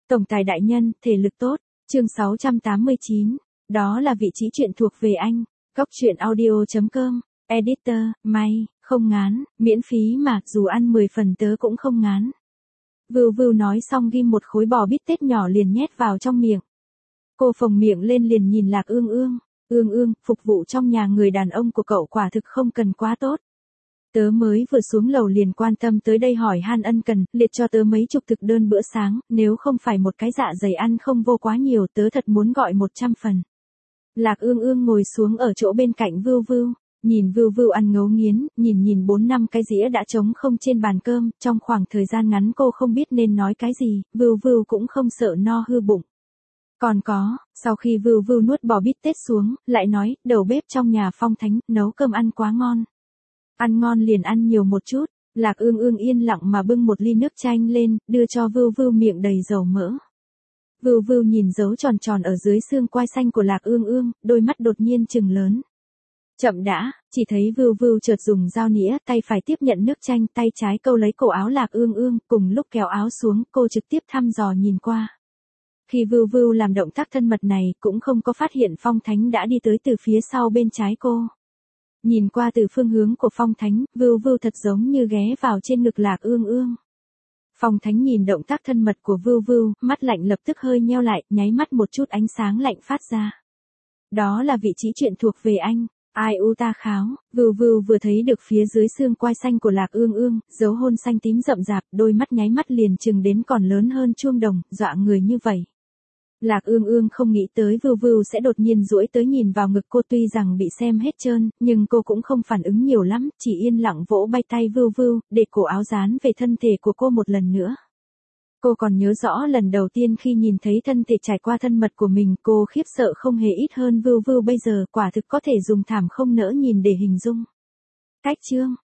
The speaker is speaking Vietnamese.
Tổng tài đại nhân, thể lực tốt. Chương 689. Đó là vị trí truyện thuộc về anh. Góc truyện audio.com. Editor, may, không ngán, miễn phí mà, dù ăn 10 phần tớ cũng không ngán. Vưu Vưu nói xong ghim một khối bò bít tết nhỏ liền nhét vào trong miệng. Cô phồng miệng lên liền nhìn Lạc Ương Ương. Ương Ương, phục vụ trong nhà người đàn ông của cậu quả thực không cần quá tốt. Tớ mới vừa xuống lầu liền quan tâm tới đây hỏi han ân cần, liệt cho tớ mấy chục thực đơn bữa sáng, nếu không phải một cái dạ dày ăn không vô quá nhiều tớ thật muốn gọi 100 phần. Lạc Ương Ương ngồi xuống ở chỗ bên cạnh Vưu Vưu, nhìn Vưu Vưu ăn ngấu nghiến, nhìn 4-5 cái dĩa đã trống không trên bàn cơm, trong khoảng thời gian ngắn cô không biết nên nói cái gì, Vưu Vưu cũng không sợ no hư bụng. Còn có, sau khi Vưu Vưu nuốt bò bít tết xuống, lại nói, đầu bếp trong nhà Phong Thánh, nấu cơm ăn quá ngon. Ăn ngon liền ăn nhiều một chút, Lạc Ương Ương yên lặng mà bưng một ly nước chanh lên, đưa cho Vưu Vưu miệng đầy dầu mỡ. Vưu Vưu nhìn dấu tròn tròn ở dưới xương quai xanh của Lạc Ương Ương, đôi mắt đột nhiên trừng lớn. Chậm đã, chỉ thấy Vưu Vưu chợt dùng dao nĩa, tay phải tiếp nhận nước chanh, tay trái câu lấy cổ áo Lạc Ương Ương, cùng lúc kéo áo xuống, cô trực tiếp thăm dò nhìn qua. Khi Vưu Vưu làm động tác thân mật này, cũng không có phát hiện Phong Thánh đã đi tới từ phía sau bên trái cô. Nhìn qua từ phương hướng của Phong Thánh, Vưu Vưu thật giống như ghé vào trên ngực Lạc Ương Ương. Phong Thánh nhìn động tác thân mật của Vưu Vưu, mắt lạnh lập tức hơi nheo lại, nháy mắt một chút ánh sáng lạnh phát ra. Đó là vị trí truyện thuộc về anh. Ai u ta kháo, Vưu Vưu vừa thấy được phía dưới xương quai xanh của Lạc Ương Ương, dấu hôn xanh tím rậm rạp, đôi mắt nháy mắt liền chừng đến còn lớn hơn chuông đồng, dọa người như vậy. Lạc Ương Ương không nghĩ tới Vưu Vưu sẽ đột nhiên duỗi tới nhìn vào ngực cô, tuy rằng bị xem hết trơn, nhưng cô cũng không phản ứng nhiều lắm, chỉ yên lặng vỗ bay tay Vưu Vưu, để cổ áo dán về thân thể của cô một lần nữa. Cô còn nhớ rõ lần đầu tiên khi nhìn thấy thân thể trải qua thân mật của mình, cô khiếp sợ không hề ít hơn Vưu Vưu bây giờ, quả thực có thể dùng thảm không nỡ nhìn để hình dung. Cách chương